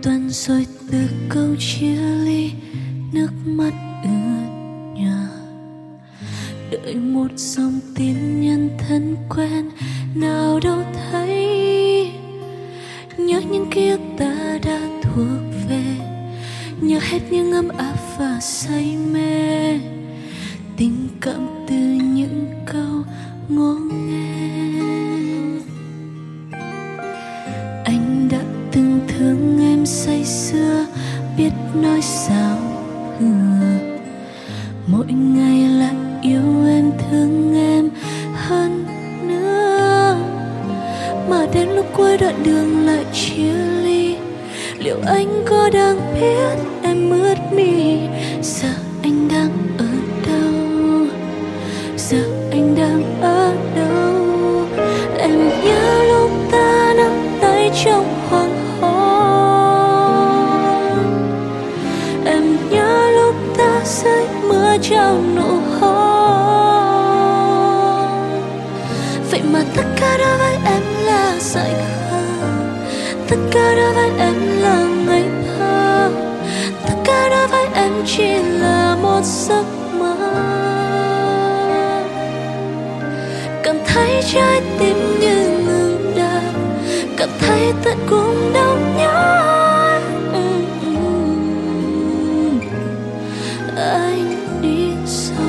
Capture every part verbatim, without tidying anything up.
tuần rồi từ câu chia ly, nước mắt ướt nhòa. Đợi một dòng tin nhân thân quen nào đâu thấy. Nhớ những ký ức ta đã thuộc về, nhớ hết những ấm áp và say mê. Tình cảm từ những câu ngô nghê. Anh đã từng thương em say sưa, biết nói sao hừa. Mỗi ngày lại yêu em, thương em hơn nữa. Mà đến lúc cuối đoạn đường lại chia ly, liệu anh có đang biết em ướt mi? Giờ anh đang ở đâu? Giờ anh đang ở đâu? Em nhớ lúc ta nắm tay trong hoàng hôn. Em nhớ lúc ta dưới mưa trao nụ hôn. Vậy mà tất cả đối với em là dại khờ, tất cả đối với em là ngây thơ, tất cả đối với em chỉ là một giấc mơ. Cảm thấy trái tim như ngừng đập, cảm thấy tận cùng đau nhói. Anh đi rồi.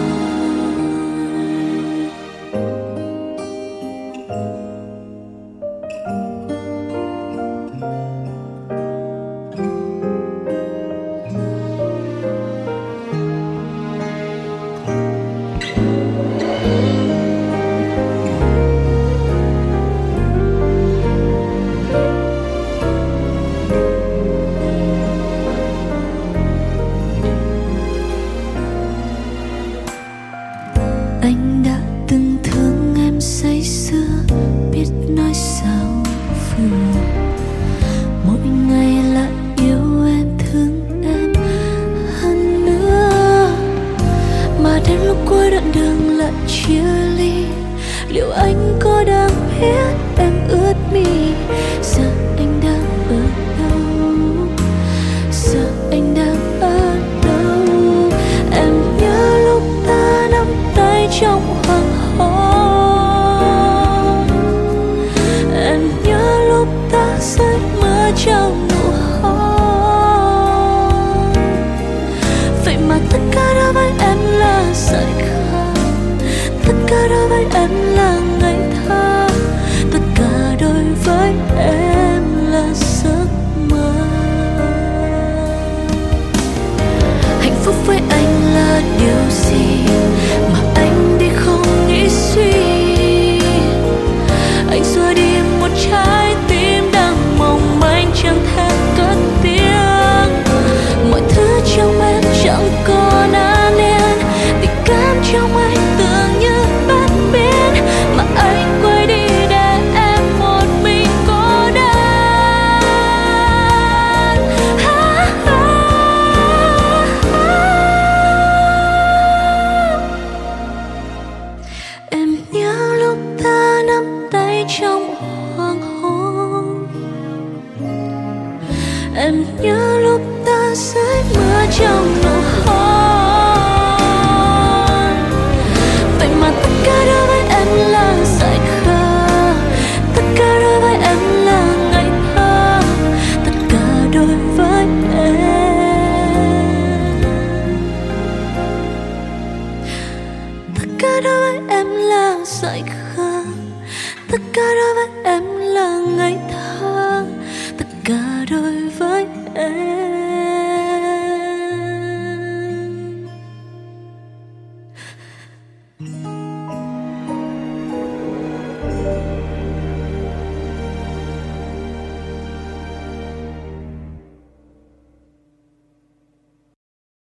Anh đã từng thương em say sưa, biết nói sao vừa. Mỗi ngày lại yêu em, thương em hơn nữa. Mà đến lúc cuối đoạn đường lại chia ly, liệu anh có đang biết em ướt mi? Giờ anh đang ở đâu? Giờ anh đang ở đâu? Em nhớ lúc ta nắm tay trong hoàng hôn. Em nhớ lúc ta dưới mưa trao nụ hôn. Vậy mà tất cả đối với em là dại khờ, tất cả đối với em là ngây thơ, tất cả đối với em là giấc mơ. Hạnh phúc với anh là điều gì mà anh đi không nghĩ suy? Anh xua đi một trái tim đang mong manh chẳng thể cất tiếng. Mọi thứ trong em chẳng còn an yên, tình cảm trong anh tưởng như bất biến. Mà anh quay đi để em một mình cô đơn. Ha, ha, ha. Em nhớ lúc ta nắm tay trong hoàng hôn. Em nhớ lúc ta dưới mưa trong nụ hôn. Vậy mà tất cả đối với em là dại khờ, tất cả đối với em là ngây thơ, tất cả đối với em, tất cả đối với em là dại khờ, tất cả đối với em là ngây thơ, tất cả đối với em.